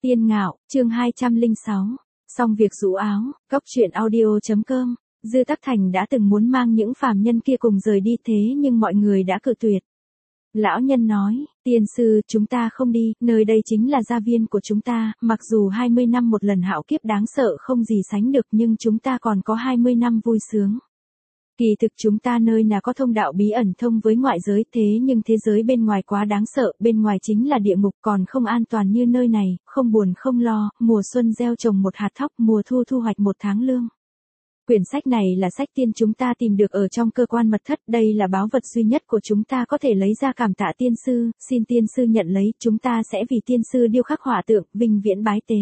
Tiên Ngạo, chương 206. Xong việc rũ áo, Cóc truyện audio.com. Dư Tắc Thành đã từng muốn mang những phàm nhân kia cùng rời đi thế nhưng mọi người đã cự tuyệt. Lão nhân nói, tiên sư, chúng ta không đi, nơi đây chính là gia viên của chúng ta, mặc dù 20 năm một lần hạo kiếp đáng sợ không gì sánh được nhưng chúng ta còn có 20 năm vui sướng. Kỳ thực chúng ta nơi nào có thông đạo bí ẩn thông với ngoại giới thế nhưng thế giới bên ngoài quá đáng sợ, bên ngoài chính là địa ngục còn không an toàn như nơi này, không buồn không lo, mùa xuân gieo trồng một hạt thóc, mùa thu thu hoạch một tháng lương. Quyển sách này là sách tiên chúng ta tìm được ở trong cơ quan mật thất, đây là báu vật duy nhất của chúng ta có thể lấy ra cảm tạ tiên sư, xin tiên sư nhận lấy, chúng ta sẽ vì tiên sư điêu khắc họa tượng, vinh viễn bái tế.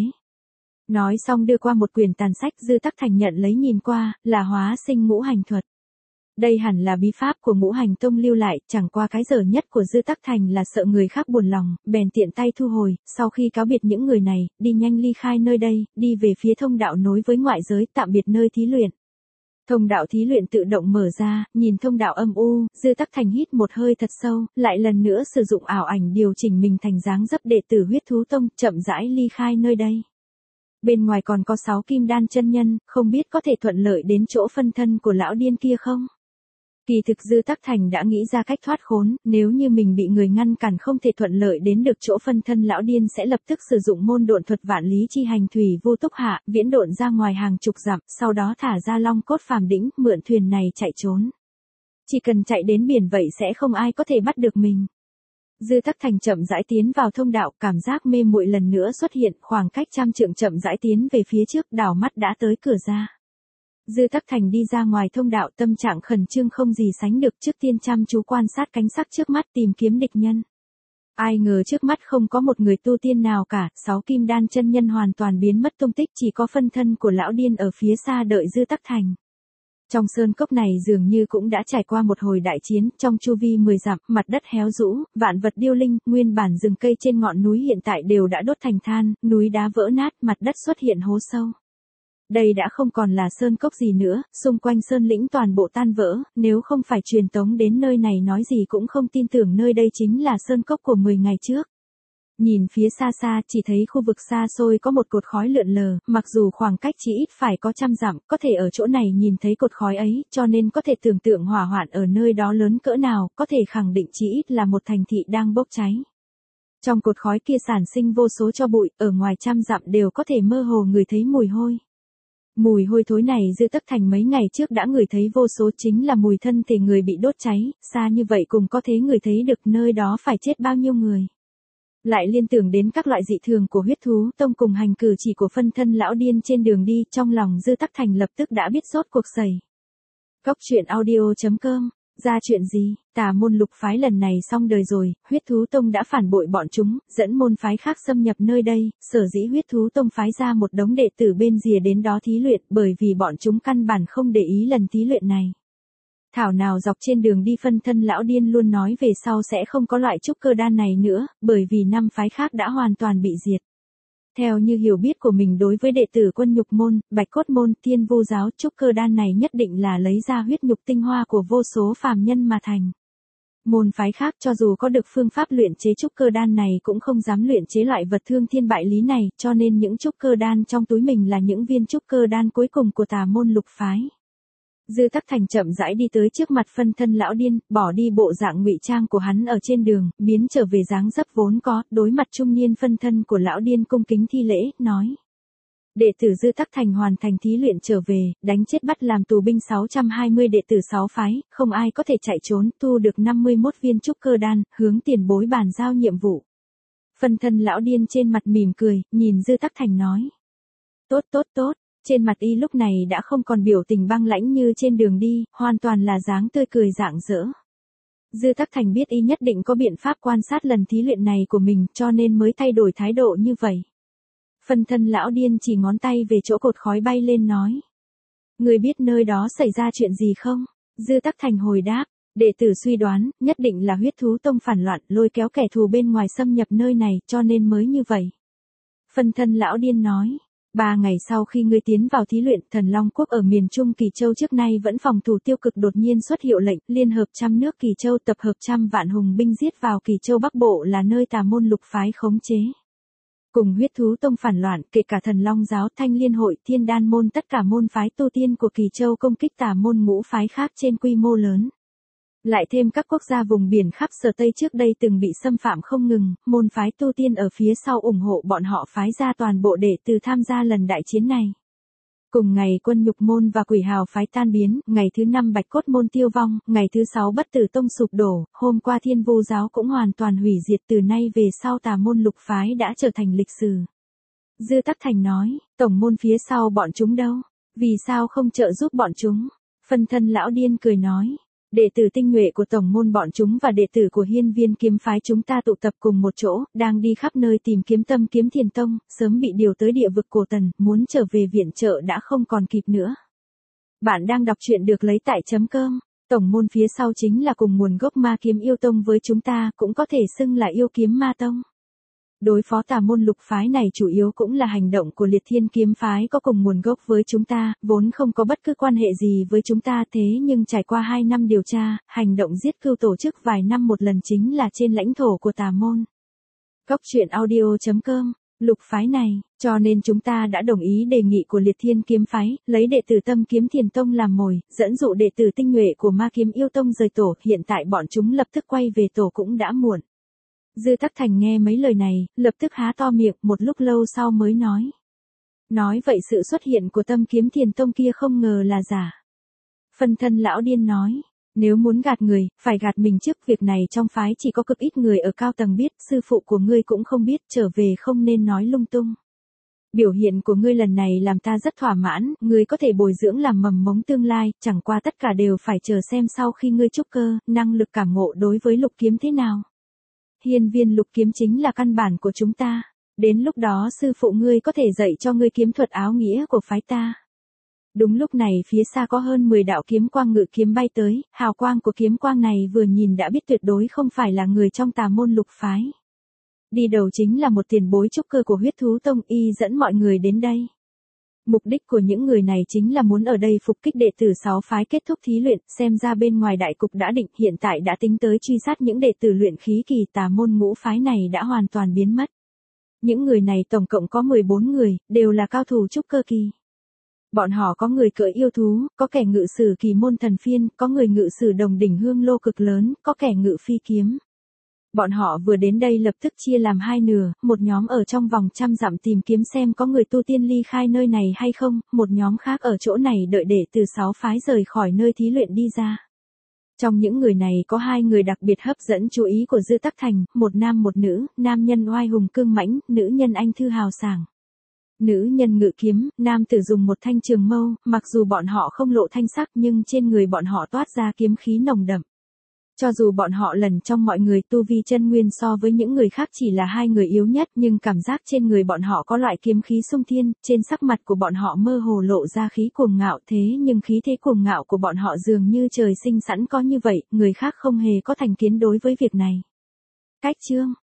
Nói xong đưa qua một quyển tàn sách, Dư Tắc Thành nhận lấy nhìn qua, là hóa sinh ngũ hành thuật. Đây hẳn là bí pháp của Ngũ Hành Tông lưu lại, chẳng qua cái dở nhất của Dư Tắc Thành là sợ người khác buồn lòng, bèn tiện tay thu hồi, sau khi cáo biệt những người này, đi nhanh ly khai nơi đây, đi về phía thông đạo nối với ngoại giới, tạm biệt nơi thí luyện. Thông đạo thí luyện tự động mở ra, nhìn thông đạo âm u, Dư Tắc Thành hít một hơi thật sâu, lại lần nữa sử dụng ảo ảnh điều chỉnh mình thành dáng dấp đệ tử Huyết Thú Tông, chậm rãi ly khai nơi đây. Bên ngoài còn có 6 kim đan chân nhân, không biết có thể thuận lợi đến chỗ phân thân của lão điên kia không? Kỳ thực Dư Tắc Thành đã nghĩ ra cách thoát khốn, nếu như mình bị người ngăn cản không thể thuận lợi đến được chỗ phân thân lão điên sẽ lập tức sử dụng môn độn thuật vạn lý chi hành thủy vô túc hạ, viễn độn ra ngoài hàng chục dặm, sau đó thả ra long cốt phàm đỉnh, mượn thuyền này chạy trốn. Chỉ cần chạy đến biển vậy sẽ không ai có thể bắt được mình. Dư Tắc Thành chậm rãi tiến vào thông đạo, cảm giác mê muội lần nữa xuất hiện, khoảng cách trăm trượng chậm rãi tiến về phía trước, đảo mắt đã tới cửa ra. Dư Tắc Thành đi ra ngoài thông đạo, tâm trạng khẩn trương không gì sánh được, trước tiên chăm chú quan sát cánh sắc trước mắt tìm kiếm địch nhân. Ai ngờ trước mắt không có một người tu tiên nào cả, 6 kim đan chân nhân hoàn toàn biến mất tung tích, chỉ có phân thân của lão điên ở phía xa đợi Dư Tắc Thành. Trong sơn cốc này dường như cũng đã trải qua một hồi đại chiến, trong chu vi 10 dặm, mặt đất héo rũ, vạn vật điêu linh, nguyên bản rừng cây trên ngọn núi hiện tại đều đã đốt thành than, núi đá vỡ nát, mặt đất xuất hiện hố sâu. Đây đã không còn là sơn cốc gì nữa, xung quanh sơn lĩnh toàn bộ tan vỡ, nếu không phải truyền tống đến nơi này nói gì cũng không tin tưởng nơi đây chính là sơn cốc của 10 ngày trước. Nhìn phía xa xa chỉ thấy khu vực xa xôi có một cột khói lượn lờ, mặc dù khoảng cách chỉ ít phải có trăm dặm, có thể ở chỗ này nhìn thấy cột khói ấy, cho nên có thể tưởng tượng hỏa hoạn ở nơi đó lớn cỡ nào, có thể khẳng định chỉ ít là một thành thị đang bốc cháy. Trong cột khói kia sản sinh vô số tro bụi, ở ngoài trăm dặm đều có thể mơ hồ ngửi thấy mùi hôi. Mùi hôi thối này Dư Tắc Thành mấy ngày trước đã ngửi thấy vô số, chính là mùi thân thể người bị đốt cháy, xa như vậy cũng có thể ngửi thấy được nơi đó phải chết bao nhiêu người. Lại liên tưởng đến các loại dị thường của Huyết Thú Tông cùng hành cử chỉ của phân thân lão điên trên đường đi, trong lòng Dư Tắc Thành lập tức đã biết rốt cuộc xảy. Cóc truyện audio.com. Ra chuyện gì? Tà môn lục phái lần này xong đời rồi, Huyết Thú Tông đã phản bội bọn chúng, dẫn môn phái khác xâm nhập nơi đây, sở dĩ Huyết Thú Tông phái ra một đống đệ tử bên rìa đến đó thí luyện, bởi vì bọn chúng căn bản không để ý lần thí luyện này. Thảo nào dọc trên đường đi phân thân lão điên luôn nói về sau sẽ không có loại trúc cơ đan này nữa, bởi vì 5 phái khác đã hoàn toàn bị diệt. Theo như hiểu biết của mình đối với đệ tử Quân Nhục môn, Bạch Cốt môn, Thiên Vu giáo, trúc cơ đan này nhất định là lấy ra huyết nhục tinh hoa của vô số phàm nhân mà thành. Môn phái khác cho dù có được phương pháp luyện chế trúc cơ đan này cũng không dám luyện chế loại vật thương thiên bại lý này, cho nên những trúc cơ đan trong túi mình là những viên trúc cơ đan cuối cùng của tà môn lục phái. Dư Tắc Thành chậm rãi đi tới trước mặt phân thân lão điên, bỏ đi bộ dạng ngụy trang của hắn ở trên đường, biến trở về dáng dấp vốn có, đối mặt trung niên phân thân của lão điên cung kính thi lễ, nói. Đệ tử Dư Tắc Thành hoàn thành thí luyện trở về, đánh chết bắt làm tù binh 620 đệ tử 6 phái, không ai có thể chạy trốn, thu được 51 viên trúc cơ đan, hướng tiền bối bàn giao nhiệm vụ. Phân thân lão điên trên mặt mỉm cười, nhìn Dư Tắc Thành nói. Tốt tốt tốt. Trên mặt y lúc này đã không còn biểu tình băng lãnh như trên đường đi, hoàn toàn là dáng tươi cười rạng rỡ. Dư Tắc Thành biết y nhất định có biện pháp quan sát lần thí luyện này của mình, cho nên mới thay đổi thái độ như vậy. Phân thân lão điên chỉ ngón tay về chỗ cột khói bay lên nói. Người biết nơi đó xảy ra chuyện gì không? Dư Tắc Thành hồi đáp, đệ tử suy đoán, nhất định là Huyết Thú Tông phản loạn, lôi kéo kẻ thù bên ngoài xâm nhập nơi này, cho nên mới như vậy. Phân thân lão điên nói. 3 ngày sau khi ngươi tiến vào thí luyện, Thần Long Quốc ở miền Trung Kỳ Châu trước nay vẫn phòng thủ tiêu cực đột nhiên xuất hiệu lệnh, liên hợp trăm nước Kỳ Châu tập hợp trăm vạn hùng binh giết vào Kỳ Châu Bắc Bộ là nơi tà môn lục phái khống chế. Cùng huyết thú tông phản loạn, kể cả thần long giáo, thanh liên hội, thiên đan môn, tất cả môn phái tu tiên của Kỳ Châu công kích tà môn ngũ phái khác trên quy mô lớn. Lại thêm các quốc gia vùng biển khắp Sở Tây trước đây từng bị xâm phạm không ngừng, môn phái tu tiên ở phía sau ủng hộ bọn họ phái ra toàn bộ đệ tử tham gia lần đại chiến này. Cùng ngày Quân Nhục môn và Quỷ Hào phái tan biến, ngày thứ 5 Bạch Cốt môn tiêu vong, ngày thứ 6 Bất Tử tông sụp đổ, hôm qua Thiên Vu giáo cũng hoàn toàn hủy diệt, từ nay về sau tà môn lục phái đã trở thành lịch sử. Dư Tắc Thành nói, tổng môn phía sau bọn chúng đâu? Vì sao không trợ giúp bọn chúng? Phân thân lão điên cười nói. Đệ tử tinh nhuệ của tổng môn bọn chúng và đệ tử của Hiên Viên kiếm phái chúng ta tụ tập cùng một chỗ, đang đi khắp nơi tìm kiếm Tâm Kiếm Thiền Tông, sớm bị điều tới địa vực Cổ Tần, muốn trở về viện trợ đã không còn kịp nữa. Bạn đang đọc truyện được lấy tại .com, tổng môn phía sau chính là cùng nguồn gốc Ma Kiếm Yêu Tông với chúng ta, cũng có thể xưng là Yêu Kiếm Ma Tông. Đối phó tà môn lục phái này chủ yếu cũng là hành động của Liệt Thiên kiếm phái có cùng nguồn gốc với chúng ta, vốn không có bất cứ quan hệ gì với chúng ta, thế nhưng trải qua 2 năm điều tra, hành động giết cừu tổ chức vài năm một lần chính là trên lãnh thổ của tà môn. Cốc truyện audio.com, lục phái này, cho nên chúng ta đã đồng ý đề nghị của Liệt Thiên kiếm phái, lấy đệ tử Tâm Kiếm Thiền Tông làm mồi, dẫn dụ đệ tử tinh nhuệ của Ma Kiếm Yêu Tông rời tổ, hiện tại bọn chúng lập tức quay về tổ cũng đã muộn. Dư Tắc Thành nghe mấy lời này, lập tức há to miệng, một lúc lâu sau mới nói. Nói vậy sự xuất hiện của Tâm Kiếm Thiền Tông kia không ngờ là giả. Phân thân lão điên nói, nếu muốn gạt người, phải gạt mình trước, việc này trong phái chỉ có cực ít người ở cao tầng biết, sư phụ của ngươi cũng không biết, trở về không nên nói lung tung. Biểu hiện của ngươi lần này làm ta rất thỏa mãn, ngươi có thể bồi dưỡng làm mầm mống tương lai, chẳng qua tất cả đều phải chờ xem sau khi ngươi trúc cơ, năng lực cảm ngộ đối với lục kiếm thế nào. Hiên Viên lục kiếm chính là căn bản của chúng ta. Đến lúc đó sư phụ ngươi có thể dạy cho ngươi kiếm thuật áo nghĩa của phái ta. Đúng lúc này phía xa có hơn 10 đạo kiếm quang ngự kiếm bay tới, hào quang của kiếm quang này vừa nhìn đã biết tuyệt đối không phải là người trong tà môn lục phái. Đi đầu chính là một tiền bối trúc cơ của huyết thú tông, y dẫn mọi người đến đây. Mục đích của những người này chính là muốn ở đây phục kích đệ tử 6 phái kết thúc thí luyện, xem ra bên ngoài đại cục đã định, hiện tại đã tính tới truy sát những đệ tử luyện khí kỳ, tà môn ngũ phái này đã hoàn toàn biến mất. Những người này tổng cộng có 14 người, đều là cao thủ trúc cơ kỳ. Bọn họ có người cưỡi yêu thú, có kẻ ngự sử kỳ môn thần phiên, có người ngự sử đồng đỉnh hương lô cực lớn, có kẻ ngự phi kiếm. Bọn họ vừa đến đây lập tức chia làm 2 nửa, một nhóm ở trong vòng 100 dặm tìm kiếm xem có người tu tiên ly khai nơi này hay không, một nhóm khác ở chỗ này đợi để từ 6 phái rời khỏi nơi thí luyện đi ra. Trong những người này có 2 người đặc biệt hấp dẫn chú ý của Dư Tắc Thành, một nam một nữ, nam nhân oai hùng cương mãnh, nữ nhân anh thư hào sảng. Nữ nhân ngự kiếm, nam tử dùng một thanh trường mâu, mặc dù bọn họ không lộ thanh sắc nhưng trên người bọn họ toát ra kiếm khí nồng đậm. Cho dù bọn họ lần trong mọi người tu vi chân nguyên so với những người khác chỉ là 2 người yếu nhất, nhưng cảm giác trên người bọn họ có loại kiếm khí xung thiên, trên sắc mặt của bọn họ mơ hồ lộ ra khí cuồng ngạo, thế nhưng khí thế cuồng ngạo của bọn họ dường như trời sinh sẵn có như vậy, người khác không hề có thành kiến đối với việc này. Cách chương